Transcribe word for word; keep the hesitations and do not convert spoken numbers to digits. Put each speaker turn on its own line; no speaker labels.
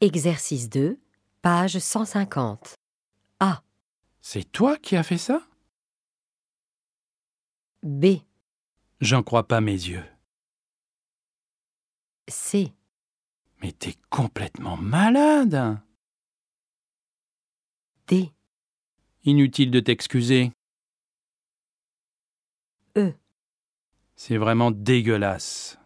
Exercice deux, page cent cinquante. A.
C'est toi qui as fait ça?
B.
J'en crois pas mes yeux.
C.
Mais t'es complètement malade!
D.
Inutile de t'excuser.
E.
C'est vraiment dégueulasse.